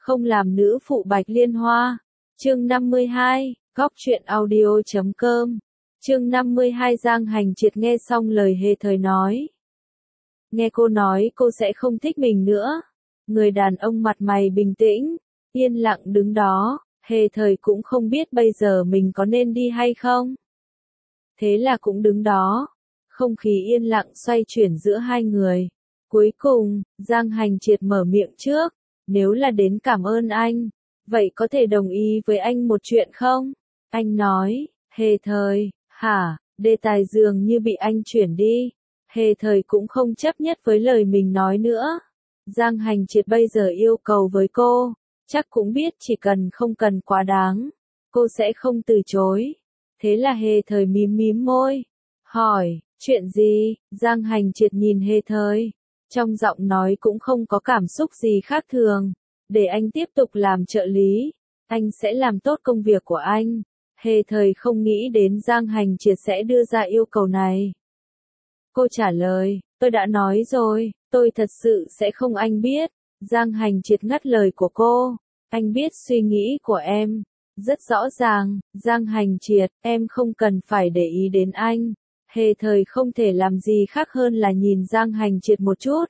không làm nữ phụ Bạch Liên Hoa. Chương 52, Góc truyện audio.com. Chương 52 Giang Hành Triệt nghe xong lời Hề Thời nói. Nghe cô nói cô sẽ không thích mình nữa. Người đàn ông mặt mày bình tĩnh, yên lặng đứng đó, Hề Thời cũng không biết bây giờ mình có nên đi hay không. Thế là cũng đứng đó, không khí yên lặng xoay chuyển giữa hai người. Cuối cùng, Giang Hành Triệt mở miệng trước, nếu là đến cảm ơn anh, vậy có thể đồng ý với anh một chuyện không? Anh nói, Hề Thời, hả, đề tài dường như bị anh chuyển đi. Hề Thời cũng không chấp nhất với lời mình nói nữa. Giang Hành Triệt bây giờ yêu cầu với cô, chắc cũng biết chỉ cần không cần quá đáng, cô sẽ không từ chối. Thế là Hề Thời mím mím môi, hỏi, chuyện gì? Giang Hành Triệt nhìn Hề Thời, trong giọng nói cũng không có cảm xúc gì khác thường. Để anh tiếp tục làm trợ lý, anh sẽ làm tốt công việc của anh. Hề Thời không nghĩ đến Giang Hành Triệt sẽ đưa ra yêu cầu này. Cô trả lời, tôi đã nói rồi, tôi thật sự sẽ không. Anh biết. Giang Hành Triệt ngắt lời của cô, anh biết suy nghĩ của em, rất rõ ràng. Giang Hành Triệt, em không cần phải để ý đến anh. Hề Thời không thể làm gì khác hơn là nhìn Giang Hành Triệt một chút.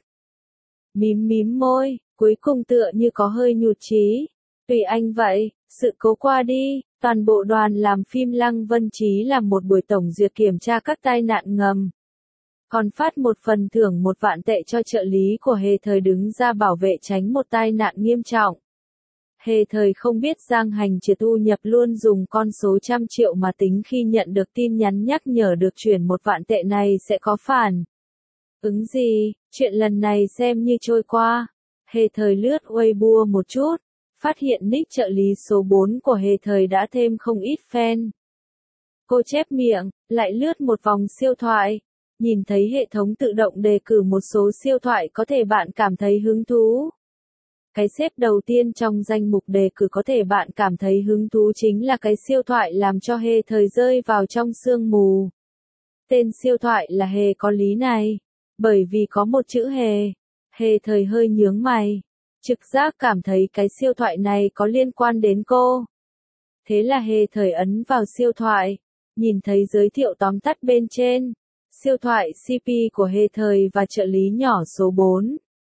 Mím mím môi, cuối cùng tựa như có hơi nhụt chí. Tùy anh vậy, sự cố qua đi, toàn bộ đoàn làm phim Lăng Vân Chí làm một buổi tổng duyệt kiểm tra các tai nạn ngầm. Còn phát một phần thưởng 1 vạn tệ cho trợ lý của Hề Thời đứng ra bảo vệ tránh một tai nạn nghiêm trọng. Hề Thời không biết Giang Hành Triệt thu nhập luôn dùng con số trăm triệu mà tính khi nhận được tin nhắn nhắc nhở được chuyển 1 vạn tệ này sẽ có phản ứng gì. Chuyện lần này xem như trôi qua. Hề Thời lướt Weibo một chút, phát hiện nick trợ lý số 4 của Hề Thời đã thêm không ít fan. Cô chép miệng, lại lướt một vòng siêu thoại, nhìn thấy hệ thống tự động đề cử một số siêu thoại có thể bạn cảm thấy hứng thú. Cái xếp đầu tiên trong danh mục đề cử có thể bạn cảm thấy hứng thú chính là cái siêu thoại làm cho Hề Thời rơi vào trong sương mù. Tên siêu thoại là Hề có lý này, bởi vì có một chữ Hề. Hề Thời hơi nhướng mày, trực giác cảm thấy cái siêu thoại này có liên quan đến cô. Thế là Hề Thời ấn vào siêu thoại, nhìn thấy giới thiệu tóm tắt bên trên. Siêu thoại CP của Hề Thời và trợ lý nhỏ số 4.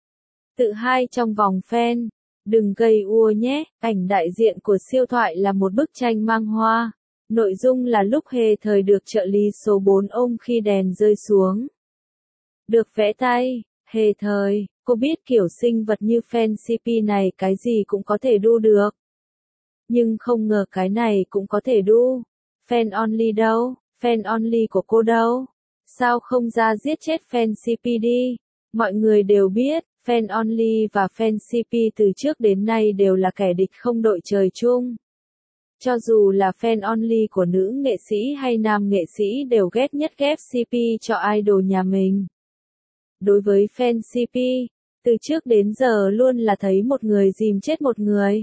Tự hai trong vòng fan, đừng gây ua nhé. Ảnh đại diện của siêu thoại là một bức tranh mang hoa. Nội dung là lúc Hề Thời được trợ lý số 4 ôm khi đèn rơi xuống. Được vẽ tay, Hề Thời, cô biết kiểu sinh vật như fan CP này cái gì cũng có thể đu được. Nhưng không ngờ cái này cũng có thể đu. Fan only đâu? Fan only của cô đâu? Sao không ra giết chết fan CP đi? Mọi người đều biết, fan only và fan CP từ trước đến nay đều là kẻ địch không đội trời chung. Cho dù là fan only của nữ nghệ sĩ hay nam nghệ sĩ đều ghét nhất ghép CP cho idol nhà mình. Đối với fan CP, từ trước đến giờ luôn là thấy một người dìm chết một người.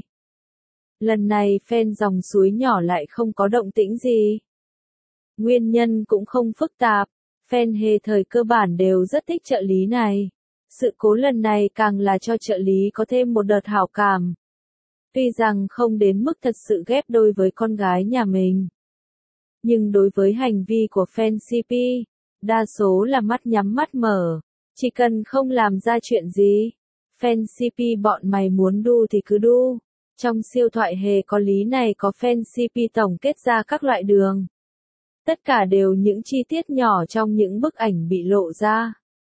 Lần này fan dòng suối nhỏ lại không có động tĩnh gì. Nguyên nhân cũng không phức tạp. Fan Hề Thời cơ bản đều rất thích trợ lý này. Sự cố lần này càng là cho trợ lý có thêm một đợt hảo cảm. Tuy rằng không đến mức thật sự ghép đôi với con gái nhà mình. Nhưng đối với hành vi của fan CP, đa số là mắt nhắm mắt mở. Chỉ cần không làm ra chuyện gì, fan CP bọn mày muốn đu thì cứ đu. Trong siêu thoại Hề có lý này có fan CP tổng kết ra các loại đường. Tất cả đều những chi tiết nhỏ trong những bức ảnh bị lộ ra.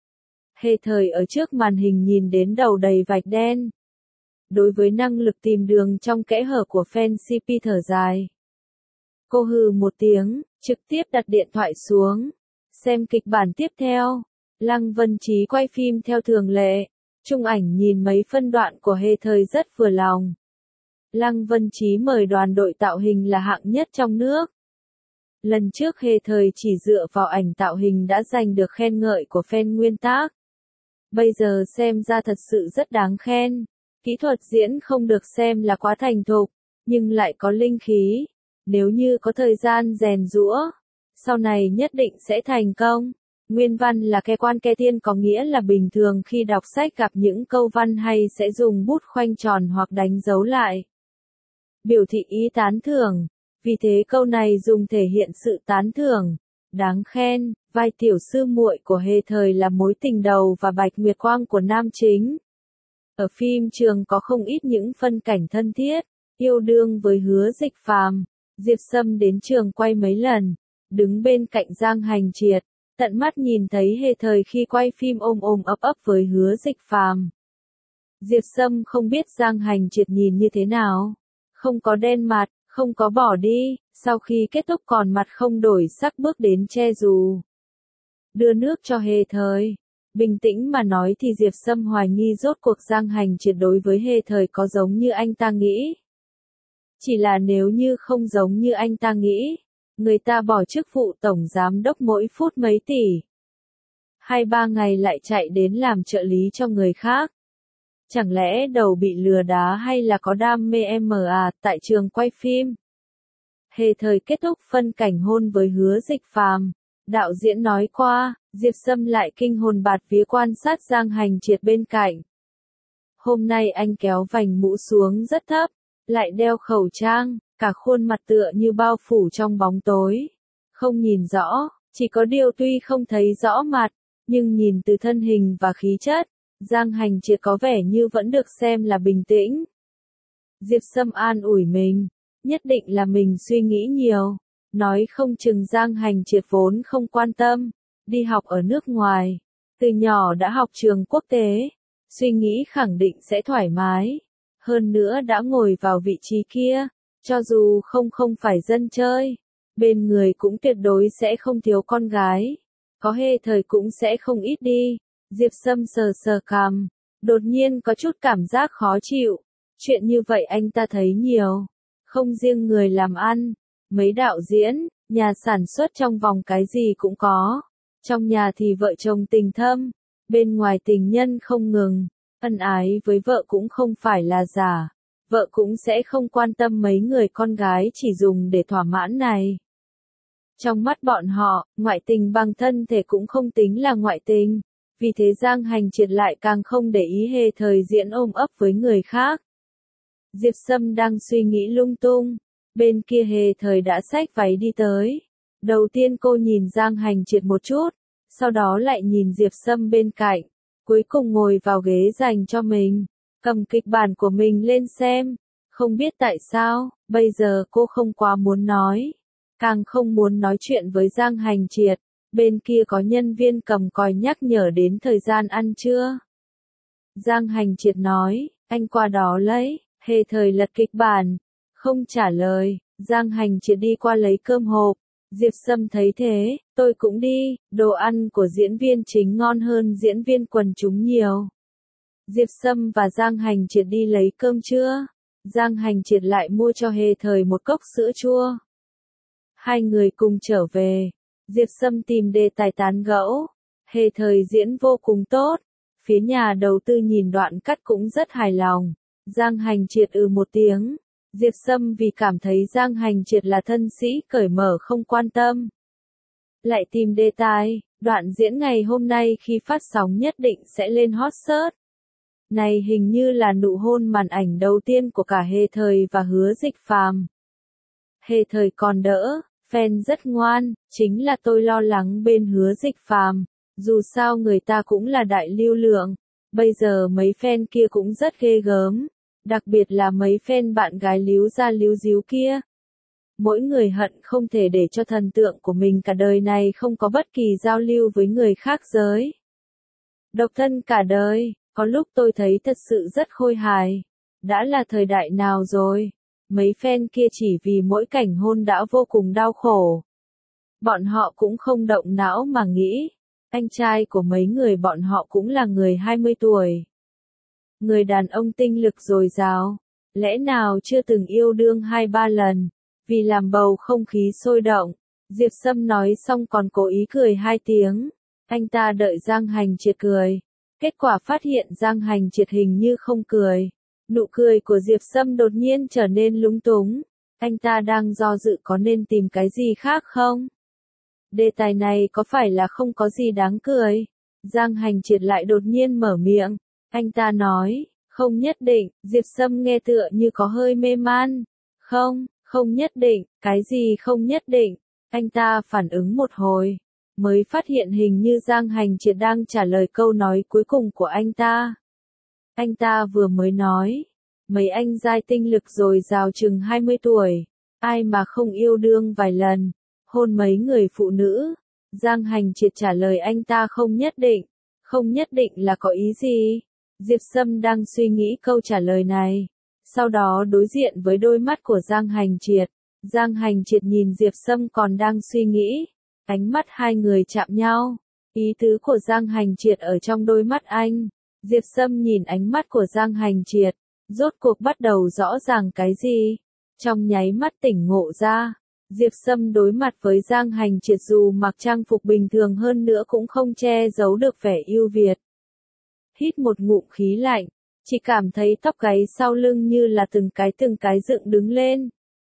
Hề Thời ở trước màn hình nhìn đến đầu đầy vạch đen. Đối với năng lực tìm đường trong kẽ hở của fan CP thở dài. Cô hừ một tiếng, trực tiếp đặt điện thoại xuống. Xem kịch bản tiếp theo. Lăng Vân Chí quay phim theo thường lệ. Chung ảnh nhìn mấy phân đoạn của Hề Thời rất vừa lòng. Lăng Vân Chí mời đoàn đội tạo hình là hạng nhất trong nước. Lần trước Hề Thời chỉ dựa vào ảnh tạo hình đã giành được khen ngợi của fan nguyên tác. Bây giờ xem ra thật sự rất đáng khen. Kỹ thuật diễn không được xem là quá thành thục, nhưng lại có linh khí. Nếu như có thời gian rèn giũa, sau này nhất định sẽ thành công. Nguyên văn là ke quan ke tiên có nghĩa là bình thường khi đọc sách gặp những câu văn hay sẽ dùng bút khoanh tròn hoặc đánh dấu lại. Biểu thị ý tán thưởng. Vì thế câu này dùng thể hiện sự tán thưởng, đáng khen. Vai tiểu sư muội của Hề Thời là mối tình đầu và Bạch Nguyệt Quang của nam chính. Ở phim trường có không ít những phân cảnh thân thiết, yêu đương với Hứa Dịch Phàm. Diệp Sâm đến trường quay mấy lần, đứng bên cạnh Giang Hành Triệt, tận mắt nhìn thấy Hề Thời khi quay phim ôm ôm ấp ấp với Hứa Dịch Phàm. Diệp Sâm không biết Giang Hành Triệt nhìn như thế nào, không có đen mặt, không có bỏ đi, sau khi kết thúc còn mặt không đổi sắc bước đến che dù. Đưa nước cho Hề Thời. Bình tĩnh mà nói thì Diệp Sâm hoài nghi rốt cuộc Giang Hành Triệt đối với Hề Thời có giống như anh ta nghĩ. Chỉ là nếu như không giống như anh ta nghĩ, người ta bỏ chức vụ tổng giám đốc mỗi phút mấy tỷ. 2-3 ngày lại chạy đến làm trợ lý cho người khác. Chẳng lẽ đầu bị lừa đá hay là có đam mê tại trường quay phim? Hề Thời kết thúc phân cảnh hôn với Hứa Dịch Phàm. Đạo diễn nói qua, Diệp Sâm lại kinh hồn bạt vía quan sát Giang Hành Triệt bên cạnh. Hôm nay anh kéo vành mũ xuống rất thấp, lại đeo khẩu trang, cả khuôn mặt tựa như bao phủ trong bóng tối. Không nhìn rõ, chỉ có điều tuy không thấy rõ mặt, nhưng nhìn từ thân hình và khí chất, Giang Hành Triệt có vẻ như vẫn được xem là bình tĩnh. Diệp Sâm an ủi mình, nhất định là mình suy nghĩ nhiều. Nói không chừng Giang Hành Triệt vốn không quan tâm, đi học ở nước ngoài, từ nhỏ đã học trường quốc tế, suy nghĩ khẳng định sẽ thoải mái, hơn nữa đã ngồi vào vị trí kia, cho dù không phải dân chơi, bên người cũng tuyệt đối sẽ không thiếu con gái, có Hề Thời cũng sẽ không ít đi. Diệp Sâm sờ sờ cằm, đột nhiên có chút cảm giác khó chịu, chuyện như vậy anh ta thấy nhiều, không riêng người làm ăn. Mấy đạo diễn, nhà sản xuất trong vòng cái gì cũng có. Trong nhà thì vợ chồng tình thâm, bên ngoài tình nhân không ngừng, ân ái với vợ cũng không phải là giả. Vợ cũng sẽ không quan tâm mấy người con gái chỉ dùng để thỏa mãn này. Trong mắt bọn họ, ngoại tình bằng thân thể cũng không tính là ngoại tình. Vì thế Giang Hành Triệt lại càng không để ý Hề Thời diễn ôm ấp với người khác. Diệp Sâm đang suy nghĩ lung tung. Bên kia Hề Thời đã xách váy đi tới. Đầu tiên cô nhìn Giang Hành Triệt một chút, sau đó lại nhìn Diệp Sâm bên cạnh, cuối cùng ngồi vào ghế dành cho mình, cầm kịch bản của mình lên xem. Không biết tại sao, bây giờ cô không quá muốn nói, càng không muốn nói chuyện với Giang Hành Triệt. Bên kia có nhân viên cầm còi nhắc nhở đến thời gian ăn trưa. Giang Hành Triệt nói, anh qua đó lấy. Hề Thời lật kịch bản, không trả lời. Giang Hành Triệt đi qua lấy cơm hộp. Diệp Sâm thấy thế, tôi cũng đi. Đồ ăn của diễn viên chính ngon hơn diễn viên quần chúng nhiều. Diệp Sâm và Giang Hành Triệt đi lấy cơm trưa. Giang Hành Triệt lại mua cho Hề Thời một cốc sữa chua. Hai người cùng trở về. Diệp Sâm tìm đề tài tán gẫu. Hề Thời diễn vô cùng tốt. Phía nhà đầu tư nhìn đoạn cắt cũng rất hài lòng. Giang Hành Triệt một tiếng. Diệp Sâm vì cảm thấy Giang Hành Triệt là thân sĩ cởi mở không quan tâm. Lại tìm đề tài, đoạn diễn ngày hôm nay khi phát sóng nhất định sẽ lên hot search. Này hình như là nụ hôn màn ảnh đầu tiên của cả Hề Thời và Hứa Dịch Phàm. Hề Thời còn đỡ, fan rất ngoan, chính là tôi lo lắng bên Hứa Dịch Phàm. Dù sao người ta cũng là đại lưu lượng, bây giờ mấy fan kia cũng rất ghê gớm. Đặc biệt là mấy fan bạn gái líu ra líu díu kia. Mỗi người hận không thể để cho thần tượng của mình cả đời này không có bất kỳ giao lưu với người khác giới. Độc thân cả đời, có lúc tôi thấy thật sự rất khôi hài. Đã là thời đại nào rồi? Mấy fan kia chỉ vì mỗi cảnh hôn đã vô cùng đau khổ. Bọn họ cũng không động não mà nghĩ. Anh trai của mấy người bọn họ cũng là người 20 tuổi. Người đàn ông tinh lực dồi dào, lẽ nào chưa từng yêu đương 2-3 lần, vì làm bầu không khí sôi động. Diệp Sâm nói xong còn cố ý cười 2 tiếng, anh ta đợi Giang Hành Triệt cười, kết quả phát hiện Giang Hành Triệt hình như không cười. Nụ cười của Diệp Sâm đột nhiên trở nên lúng túng, anh ta đang do dự có nên tìm cái gì khác không? Đề tài này có phải là không có gì đáng cười? Giang Hành Triệt lại đột nhiên mở miệng. Anh ta nói, không nhất định, Diệp Sâm nghe tựa như có hơi mê man. Không, không nhất định, cái gì không nhất định? Anh ta phản ứng một hồi, mới phát hiện hình như Giang Hành Triệt đang trả lời câu nói cuối cùng của anh ta. Anh ta vừa mới nói, mấy anh giai tinh lực rồi rào chừng 20 tuổi, ai mà không yêu đương vài lần, hôn mấy người phụ nữ. Giang Hành Triệt trả lời anh ta không nhất định. Không nhất định là có ý gì? Diệp Sâm đang suy nghĩ câu trả lời này. Sau đó đối diện với đôi mắt của Giang Hành Triệt. Giang Hành Triệt nhìn Diệp Sâm còn đang suy nghĩ. Ánh mắt hai người chạm nhau. Ý tứ của Giang Hành Triệt ở trong đôi mắt anh. Diệp Sâm nhìn ánh mắt của Giang Hành Triệt. Rốt cuộc bắt đầu rõ ràng cái gì? Trong nháy mắt tỉnh ngộ ra. Diệp Sâm đối mặt với Giang Hành Triệt dù mặc trang phục bình thường hơn nữa cũng không che giấu được vẻ ưu việt. Hít một ngụm khí lạnh, chỉ cảm thấy tóc gáy sau lưng như là từng cái dựng đứng lên.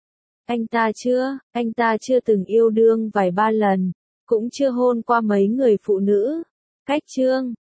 Anh ta chưa từng yêu đương vài ba lần, cũng chưa hôn qua mấy người phụ nữ. Cách chương